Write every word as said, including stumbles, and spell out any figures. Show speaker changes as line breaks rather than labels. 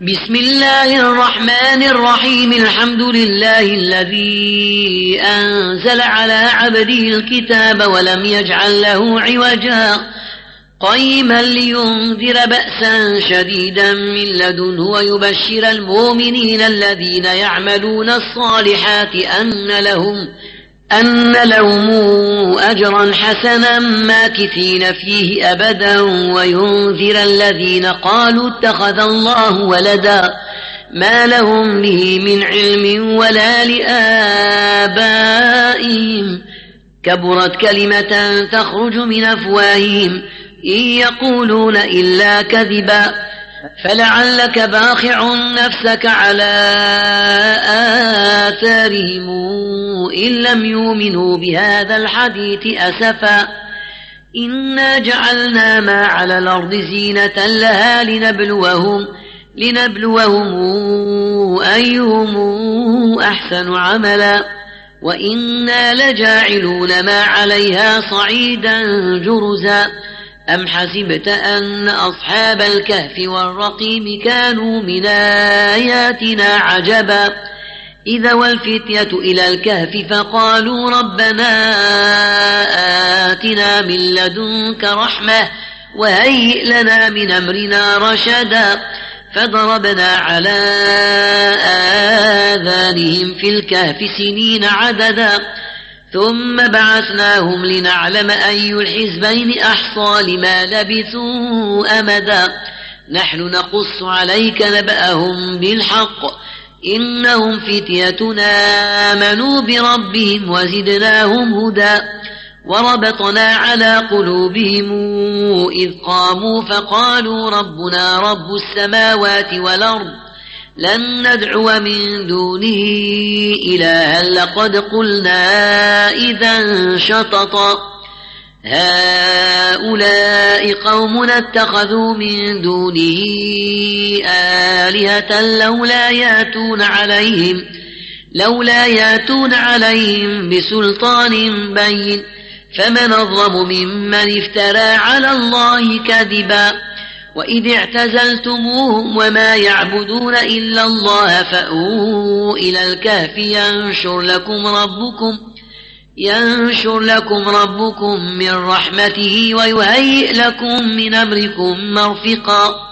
بسم الله الرحمن الرحيم. الحمد لله الذي أنزل على عبده الكتاب ولم يجعل له عوجا قيما لينذر بأسا شديدا من لدنه ويبشر المؤمنين الذين يعملون الصالحات أن لهم أن لهم أجرا حسنا ماكثين فيه أبدا وينذر الذين قالوا اتخذ الله ولدا ما لهم به من علم ولا لآبائهم كبرت كلمة تخرج من أفواههم إن يقولون إلا كذبا فلعلك باخع نفسك على آثارهم إن لم يؤمنوا بهذا الحديث أسفا إنا جعلنا ما على الأرض زينة لها لنبلوهم لنبلوهم أيهم أحسن عملا وإنا لجاعلون ما عليها صعيدا جرزا أم حسبت أن أصحاب الكهف والرقيم كانوا من آياتنا عجبا إذا والفتية إلى الكهف فقالوا ربنا آتنا من لدنك رحمة وهيئ لنا من أمرنا رشدا فضربنا على آذانهم في الكهف سنين عددا ثم بعثناهم لنعلم أي الحزبين أحصى لما لبثوا أمدا نحن نقص عليك نبأهم بالحق إنهم فتيتنا آمنوا بربهم وزدناهم هدى وربطنا على قلوبهم إذ قاموا فقالوا ربنا رب السماوات والأرض لن ندعو من دونه إلها لقد قلنا إذا شططا هؤلاء قوم اتخذوا من دونه آلهة لولا ياتون عليهم لولا ياتون عليهم بسلطان بين فمن أظلم ممن افترى على الله كذبا وإذ اعتزلتموهم وما يعبدون إلا الله فأووا إلى الكهف ينشر لكم ربكم ينشر لكم ربكم من رحمته ويهيئ لكم من أمركم مرفقا